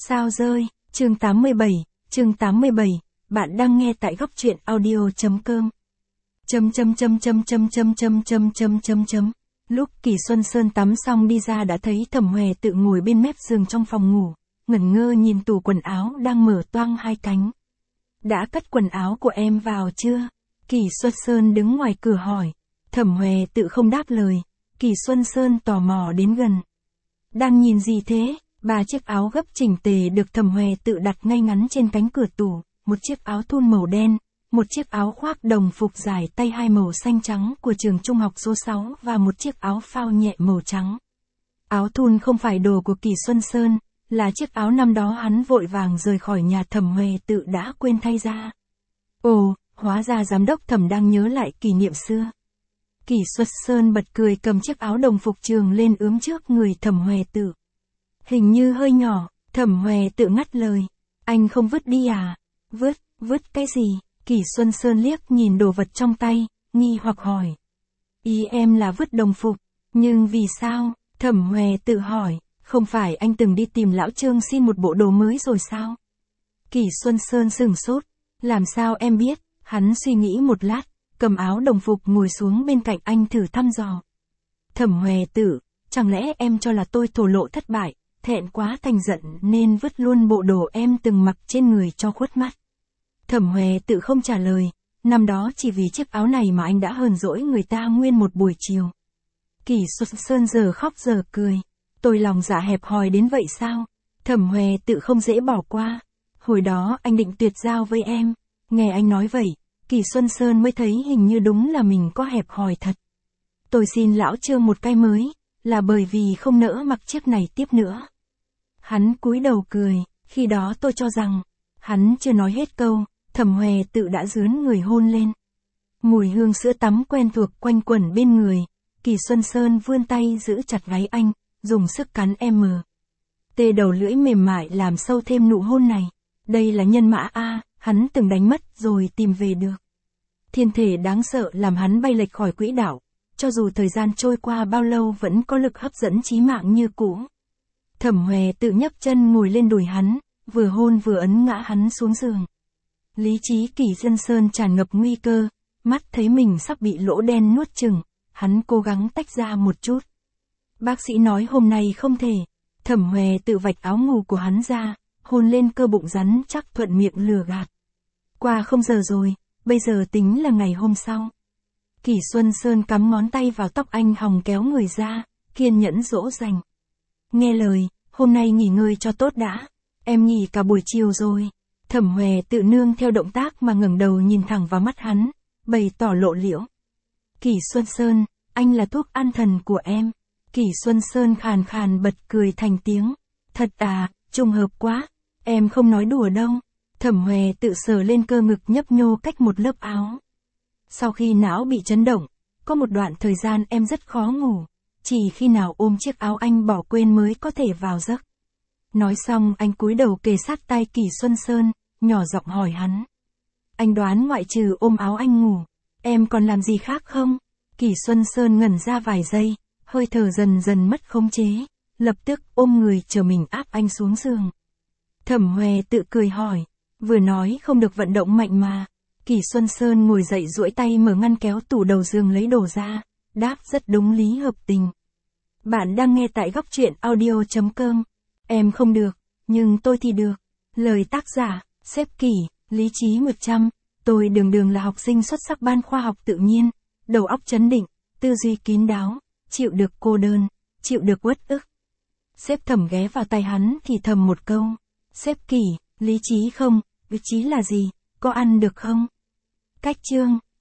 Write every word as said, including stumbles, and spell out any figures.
Sao rơi, chương tám mươi bảy, chương tám mươi bảy, bạn đang nghe tại góc truyện audio.com. Chấm chấm chấm chấm chấm chấm chấm chấm chấm chấm chấm. Lúc Kỳ Xuân Sơn tắm xong đi ra đã thấy Thẩm Hoè tự ngồi bên mép giường trong phòng ngủ, ngẩn ngơ nhìn tủ quần áo đang mở toang hai cánh. Đã cất quần áo của em vào chưa? Kỳ Xuân Sơn đứng ngoài cửa hỏi. Thẩm Hoè tự không đáp lời. Kỳ Xuân Sơn tò mò đến gần. Đang nhìn gì thế? Ba chiếc áo gấp chỉnh tề được Thẩm Hoè tự đặt ngay ngắn trên cánh cửa tủ, một chiếc áo thun màu đen, một chiếc áo khoác đồng phục dài tay hai màu xanh trắng của trường trung học số sáu và một chiếc áo phao nhẹ màu trắng. Áo thun không phải đồ của Kỳ Xuân Sơn, là chiếc áo năm đó hắn vội vàng rời khỏi nhà Thẩm Hoè tự đã quên thay ra. Ồ, hóa ra giám đốc Thẩm đang nhớ lại kỷ niệm xưa. Kỳ Xuân Sơn bật cười cầm chiếc áo đồng phục trường lên ướm trước người Thẩm Hoè tự. Hình như hơi nhỏ, Thẩm Hoè tự ngắt lời. Anh không vứt đi à? Vứt, vứt cái gì? Kỳ Xuân Sơn liếc nhìn đồ vật trong tay, nghi hoặc hỏi. Ý em là vứt đồng phục, nhưng vì sao? Thẩm Hoè tự hỏi, không phải anh từng đi tìm lão Trương xin một bộ đồ mới rồi sao? Kỳ Xuân Sơn sửng sốt, làm sao em biết? Hắn suy nghĩ một lát, cầm áo đồng phục ngồi xuống bên cạnh anh thử thăm dò. Thẩm Hoè tự, chẳng lẽ em cho là tôi thổ lộ thất bại, thẹn quá thành giận nên vứt luôn bộ đồ em từng mặc trên người cho khuất mắt? Thẩm Hoè tự không trả lời, năm đó chỉ vì chiếc áo này mà anh đã hờn dỗi người ta nguyên một buổi chiều. Kỳ Xuân Sơn giờ khóc giờ cười, tôi lòng dạ hẹp hòi đến vậy sao? Thẩm Hoè tự không dễ bỏ qua, hồi đó anh định tuyệt giao với em, nghe anh nói vậy, Kỳ Xuân Sơn mới thấy hình như đúng là mình có hẹp hòi thật. Tôi xin lão Trương một cái mới, là bởi vì không nỡ mặc chiếc này tiếp nữa. Hắn cúi đầu cười, khi đó tôi cho rằng, hắn chưa nói hết câu, Thẩm Hoè tự đã dướn người hôn lên. Mùi hương sữa tắm quen thuộc quanh quẩn bên người, Kỳ Xuân Sơn vươn tay giữ chặt váy anh, dùng sức cắn em mờ. Tê đầu lưỡi mềm mại làm sâu thêm nụ hôn này. Đây là nhân mã A, hắn từng đánh mất rồi tìm về được. Thiên thể đáng sợ làm hắn bay lệch khỏi quỹ đạo, cho dù thời gian trôi qua bao lâu vẫn có lực hấp dẫn chí mạng như cũ. Thẩm Hoè tự nhấc chân ngồi lên đùi hắn, vừa hôn vừa ấn ngã hắn xuống giường. Lý trí Kỳ Xuân Sơn tràn ngập nguy cơ, mắt thấy mình sắp bị lỗ đen nuốt chửng, hắn cố gắng tách ra một chút. Bác sĩ nói hôm nay không thể. Thẩm Hoè tự vạch áo ngủ của hắn ra, hôn lên cơ bụng rắn chắc thuận miệng lừa gạt. Qua không giờ rồi, bây giờ tính là ngày hôm sau. Kỳ Xuân Sơn cắm ngón tay vào tóc anh hòng kéo người ra, kiên nhẫn dỗ dành. Nghe lời, hôm nay nghỉ ngơi cho tốt đã, em nghỉ cả buổi chiều rồi. Thẩm Hoè tự nương theo động tác mà ngẩng đầu nhìn thẳng vào mắt hắn, bày tỏ lộ liễu. Kỳ Xuân Sơn, anh là thuốc an thần của em. Kỳ Xuân Sơn khàn khàn bật cười thành tiếng. Thật à, trùng hợp quá, em không nói đùa đâu. Thẩm Hoè tự sờ lên cơ ngực nhấp nhô cách một lớp áo. Sau khi não bị chấn động, có một đoạn thời gian em rất khó ngủ, chỉ khi nào ôm chiếc áo anh bỏ quên mới có thể vào giấc. Nói xong anh cúi đầu kề sát tai Kỳ Xuân Sơn, nhỏ giọng hỏi hắn. Anh đoán ngoại trừ ôm áo anh ngủ, em còn làm gì khác không? Kỳ Xuân Sơn ngẩn ra vài giây, hơi thở dần dần mất khống chế, lập tức ôm người chờ mình áp anh xuống giường. Thẩm Hoè tự cười hỏi, vừa nói không được vận động mạnh mà. Kỳ Xuân Sơn ngồi dậy duỗi tay mở ngăn kéo tủ đầu giường lấy đồ ra, đáp rất đúng lý hợp tình. Bạn đang nghe tại góc truyện audio.com. Em không được, nhưng tôi thì được. Lời tác giả, Xếp Kỳ, lý trí một trăm. Tôi đường đường là học sinh xuất sắc ban khoa học tự nhiên, đầu óc chấn định, tư duy kín đáo, chịu được cô đơn, chịu được uất ức. Xếp Thẩm ghé vào tay hắn thì thầm một câu. Xếp Kỳ, lý trí không, lý trí là gì, có ăn được không? Cách chương.